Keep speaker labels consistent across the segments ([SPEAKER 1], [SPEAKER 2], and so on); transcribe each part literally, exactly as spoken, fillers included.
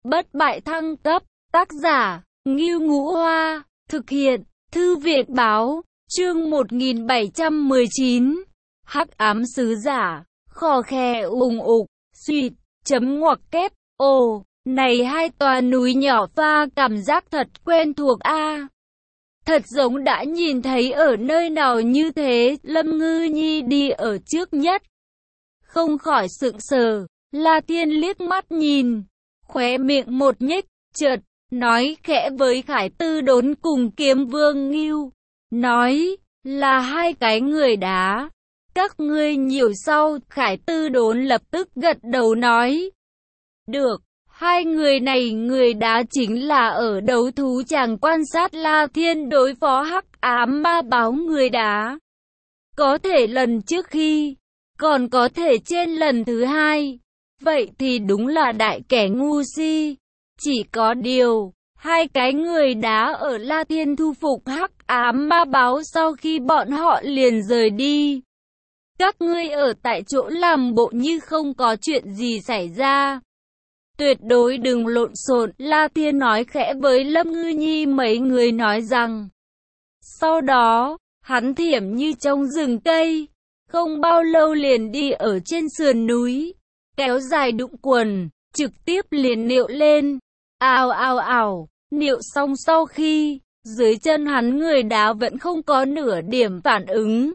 [SPEAKER 1] bất bại thăng cấp, tác giả, Ngưu Ngũ Hoa, thực hiện, Thư viện Báo, chương một nghìn bảy trăm mười chín, Hắc Ám Sứ Giả, khò khè ùng ục, suỵt, chấm ngoặc kép, ồ, này hai tòa núi nhỏ pha cảm giác thật quen thuộc a. Thật giống đã nhìn thấy ở nơi nào như thế, Lâm Ngư Nhi đi ở trước nhất. Không khỏi sững sờ, La Thiên liếc mắt nhìn, khóe miệng một nhếch, chợt nói khẽ với Khải Tư Đốn cùng Kiếm Vương Ngưu, nói, là hai cái người đá. Các ngươi nhiều sau, Khải Tư Đốn lập tức gật đầu nói, được. Hai người này người đá chính là ở đấu thú chàng quan sát La Thiên đối phó hắc ám ma báo người đá. Có thể lần trước khi, còn có thể trên lần thứ hai. Vậy thì đúng là đại kẻ ngu si. Chỉ có điều, hai cái người đá ở La Thiên thu phục hắc ám ma báo sau khi bọn họ liền rời đi. Các ngươi ở tại chỗ làm bộ như không có chuyện gì xảy ra. Tuyệt đối đừng lộn xộn, La Thiên nói khẽ với Lâm Ngư Nhi mấy người nói rằng. Sau đó, hắn thiểm như trong rừng cây, không bao lâu liền đi ở trên sườn núi, kéo dài đụng quần, trực tiếp liền niệu lên. Ào ào ào, niệu xong sau khi, dưới chân hắn người đá vẫn không có nửa điểm phản ứng.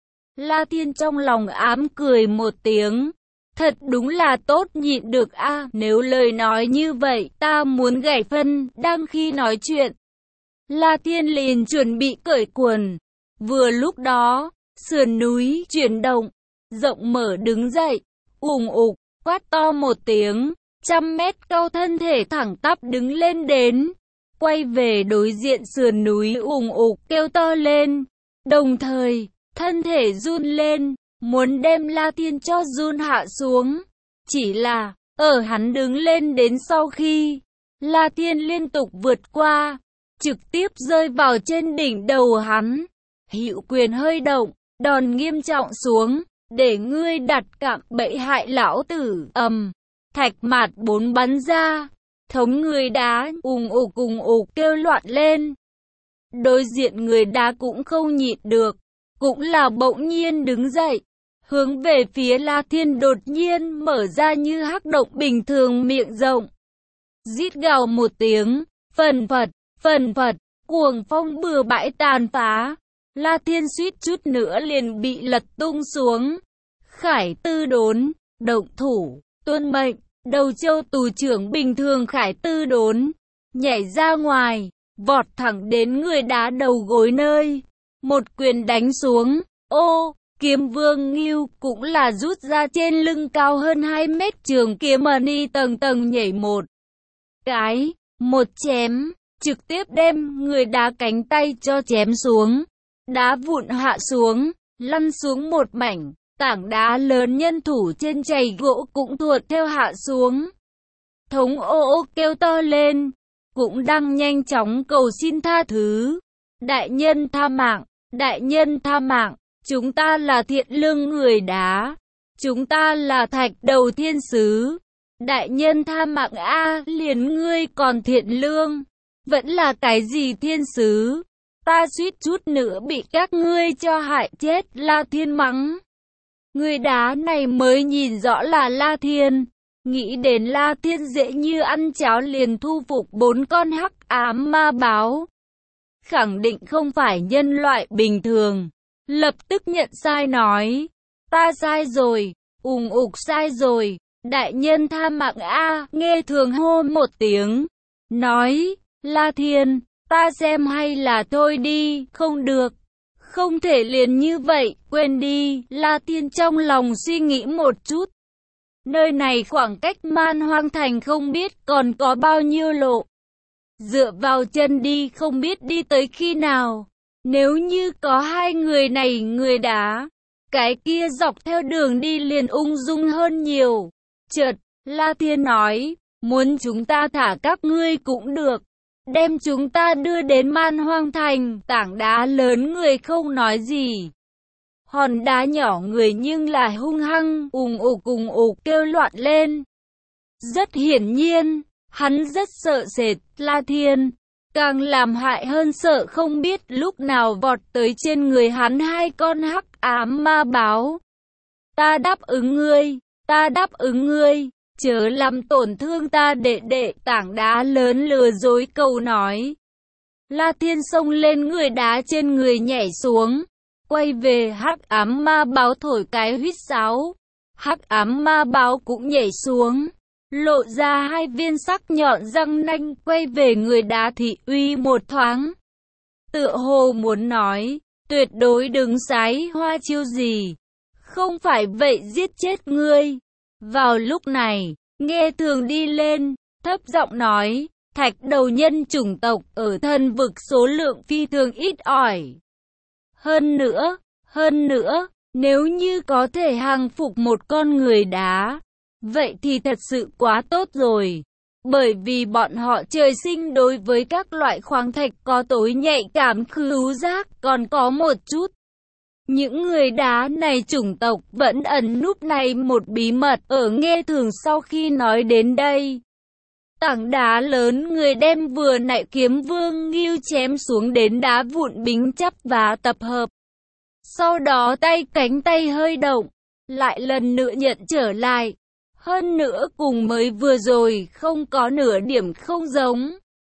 [SPEAKER 1] La Thiên trong lòng ám cười một tiếng. Thật đúng là tốt nhịn được a. À, nếu lời nói như vậy, ta muốn gãy phân. Đang khi nói chuyện, La Thiên liền chuẩn bị cởi quần. Vừa lúc đó, sườn núi chuyển động, rộng mở đứng dậy, ùng ục, quát to một tiếng, trăm mét cao thân thể thẳng tắp đứng lên đến, quay về đối diện sườn núi ùng ục kêu to lên, đồng thời, thân thể run lên. Muốn đem La Thiên cho run hạ xuống. Chỉ là, ở hắn đứng lên đến sau khi, La Thiên liên tục vượt qua, trực tiếp rơi vào trên đỉnh đầu hắn. Hữu quyền hơi động, đòn nghiêm trọng xuống, để ngươi đặt cạm bẫy hại lão tử. Ầm, thạch mạt bốn bắn ra, thống người đá ùng ục ùng ục kêu loạn lên. Đối diện người đá cũng không nhịn được, cũng là bỗng nhiên đứng dậy, hướng về phía La Thiên đột nhiên mở ra như hắc động bình thường miệng rộng. Rít gào một tiếng, phần phật, phần phật, cuồng phong bừa bãi tàn phá. La Thiên suýt chút nữa liền bị lật tung xuống. Khải Tư Đốn, động thủ, tuân mệnh, đầu châu tù trưởng bình thường Khải Tư Đốn, nhảy ra ngoài, vọt thẳng đến người đá đầu gối nơi. Một quyền đánh xuống, ô! Kiếm Vương Ngưu cũng là rút ra trên lưng cao hơn hai mét trường kiếm mani tầng tầng nhảy một cái, một chém, trực tiếp đem người đá cánh tay cho chém xuống. Đá vụn hạ xuống, lăn xuống một mảnh, tảng đá lớn nhân thủ trên chày gỗ cũng thuột theo hạ xuống. Thống ô ô kêu to lên, cũng đang nhanh chóng cầu xin tha thứ. Đại nhân tha mạng, đại nhân tha mạng. Chúng ta là thiện lương người đá. Chúng ta là thạch đầu thiên sứ. Đại nhân tha mạng a, liền ngươi còn thiện lương. Vẫn là cái gì thiên sứ? Ta suýt chút nữa bị các ngươi cho hại chết. La Thiên mắng. Người đá này mới nhìn rõ là La Thiên. Nghĩ đến La Thiên dễ như ăn cháo liền thu phục bốn con hắc ám ma báo. Khẳng định không phải nhân loại bình thường. Lập tức nhận sai nói, ta sai rồi, ùng ục sai rồi, đại nhân tha mạng a. Nghe thường hô một tiếng, nói, La Thiên, ta xem hay là thôi đi, không được, không thể liền như vậy, quên đi. La Thiên trong lòng suy nghĩ một chút, nơi này khoảng cách Man Hoang Thành không biết còn có bao nhiêu lộ, dựa vào chân đi không biết đi tới khi nào. Nếu như có hai người này người đá, cái kia dọc theo đường đi liền ung dung hơn nhiều. Chợt, La Thiên nói, muốn chúng ta thả các ngươi cũng được, đem chúng ta đưa đến Man Hoang Thành. Tảng đá lớn người không nói gì, hòn đá nhỏ người nhưng là hung hăng, ùng ục ùng ục kêu loạn lên. Rất hiển nhiên, Hắn rất sợ sệt, La Thiên. Càng làm hại hơn sợ không biết lúc nào vọt tới trên người hắn hai con hắc ám ma báo. Ta đáp ứng ngươi, ta đáp ứng ngươi, chớ làm tổn thương ta đệ đệ. Tảng đá lớn lừa dối cầu nói. La Thiên xông lên người đá trên người nhảy xuống, quay về hắc ám ma báo thổi cái huýt sáo. Hắc ám ma báo cũng nhảy xuống, lộ ra hai viên sắc nhọn răng nanh, quay về người đá thị uy một thoáng. Tựa hồ muốn nói, tuyệt đối đừng sái hoa chiêu gì, không phải vậy giết chết ngươi. Vào lúc này, Nghe Thường đi lên, thấp giọng nói, thạch đầu nhân chủng tộc ở thần vực số lượng phi thường ít ỏi. Hơn nữa, hơn nữa, nếu như có thể hàng phục một con người đá, vậy thì thật sự quá tốt rồi. Bởi vì bọn họ trời sinh đối với các loại khoáng thạch có tối nhạy cảm khứu giác, còn có một chút. Những người đá này chủng tộc vẫn ẩn núp này một bí mật. Ở Nghe Thường sau khi nói đến đây, tảng đá lớn người đem vừa nãy kiếm Vương Ngưu chém xuống đến đá vụn bính chắp và tập hợp. Sau đó tay cánh tay hơi động, lại lần nữa nhận trở lại. Hơn nữa cùng mới vừa rồi không có nửa điểm không giống,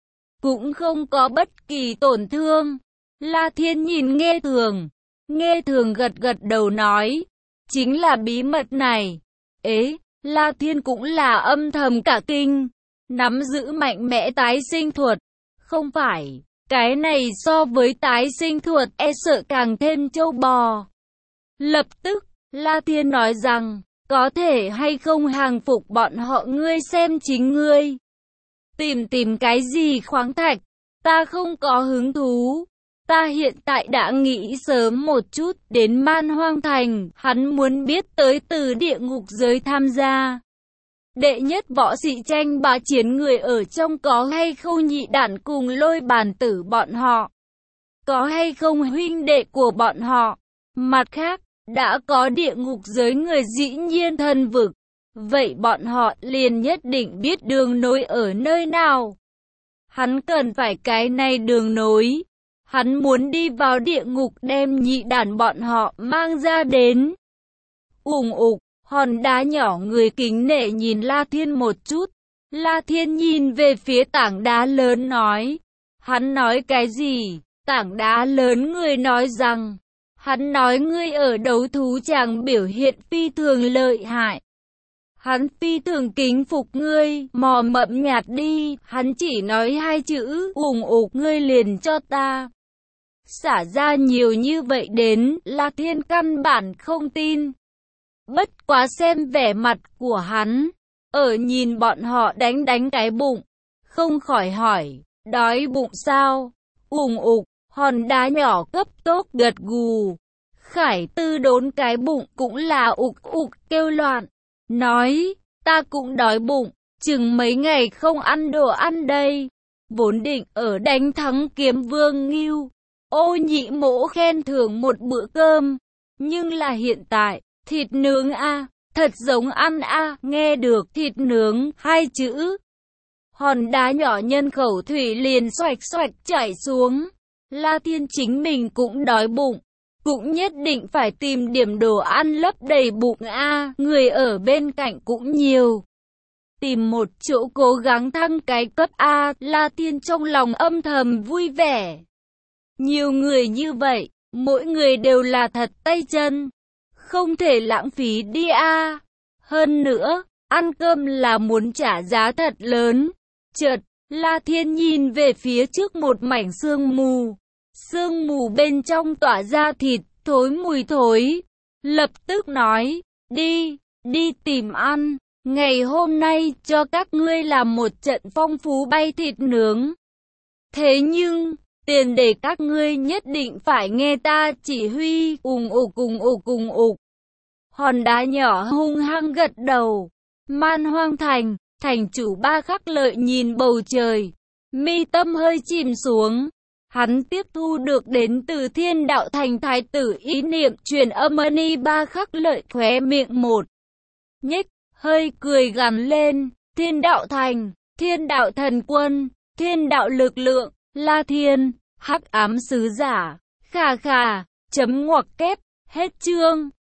[SPEAKER 1] cũng không có bất kỳ tổn thương. La Thiên nhìn Nghe Thường, Nghe Thường gật gật đầu nói, chính là bí mật này. Ế, La Thiên cũng là âm thầm cả kinh, nắm giữ mạnh mẽ tái sinh thuật. Không phải, cái này so với tái sinh thuật e sợ càng thêm trâu bò. Lập tức, La Thiên nói rằng, có thể hay không hàng phục bọn họ ngươi xem chính ngươi. Tìm tìm cái gì khoáng thạch, ta không có hứng thú. Ta hiện tại đã nghĩ sớm một chút đến Man Hoang Thành, hắn muốn biết tới từ địa ngục giới tham gia. Đệ nhất võ sĩ tranh bá chiến người ở trong có hay không nhị đản cùng Lôi Bàn Tử bọn họ? Có hay không huynh đệ của bọn họ? Mặt khác, đã có địa ngục giới người dĩ nhiên thần vực, vậy bọn họ liền nhất định biết đường nối ở nơi nào. Hắn cần phải cái này đường nối. Hắn muốn đi vào địa ngục đem nhị đản bọn họ mang ra đến. Ùng ục, hòn đá nhỏ người kính nể nhìn La Thiên một chút. La Thiên nhìn về phía tảng đá lớn nói. Hắn nói cái gì? Tảng đá lớn người nói rằng. Hắn nói ngươi ở đấu thú chàng biểu hiện phi thường lợi hại. Hắn phi thường kính phục ngươi, mò mẫm nhạt đi. Hắn chỉ nói hai chữ, ùng ục ngươi liền cho ta xả ra nhiều như vậy đến. La Thiên căn bản không tin. Bất quá xem vẻ mặt của hắn, ở nhìn bọn họ đánh đánh cái bụng, không khỏi hỏi, đói bụng sao? Ùng ục, hòn đá nhỏ cấp tốc gật gù. Khải Tư đốn cái bụng cũng là ục ục kêu loạn, nói, ta cũng đói bụng, chừng mấy ngày không ăn đồ ăn đây. Vốn định ở đánh thắng kiếm Vương Ngưu, Ô Nhị Mỗ khen thưởng một bữa cơm, nhưng là hiện tại, thịt nướng a, thật giống ăn a, nghe được thịt nướng hai chữ. Hòn đá nhỏ nhân khẩu thủy liền xoạch xoạch chảy xuống. La Thiên chính mình cũng đói bụng, cũng nhất định phải tìm điểm đồ ăn lấp đầy bụng a, người ở bên cạnh cũng nhiều. Tìm một chỗ cố gắng thăng cái cấp A, La Thiên trong lòng âm thầm vui vẻ. Nhiều người như vậy, mỗi người đều là thật tay chân, không thể lãng phí đi a. Hơn nữa, ăn cơm là muốn trả giá thật lớn. Chợt, La Thiên nhìn về phía trước một mảnh sương mù. Sương mù bên trong tỏa ra thịt, thối mùi thối. Lập tức nói, đi, đi tìm ăn. Ngày hôm nay cho các ngươi làm một trận phong phú bay thịt nướng. Thế nhưng, tiền để các ngươi nhất định phải nghe ta chỉ huy. Ùng ục ùng ục ùng ục. Hòn đá nhỏ hung hăng gật đầu. Man Hoang Thành, thành chủ Ba Khắc Lợi nhìn bầu trời, mi tâm hơi chìm xuống. Hắn tiếp thu được đến từ Thiên Đạo Thành thái tử ý niệm truyền âm ni. Ba Khắc Lợi khóe miệng một nhếch, hơi cười gằn lên. Thiên Đạo Thành, thiên đạo thần quân, thiên đạo lực lượng, La Thiên, hắc ám sứ giả, khà khà, chấm ngoặc kép, hết chương.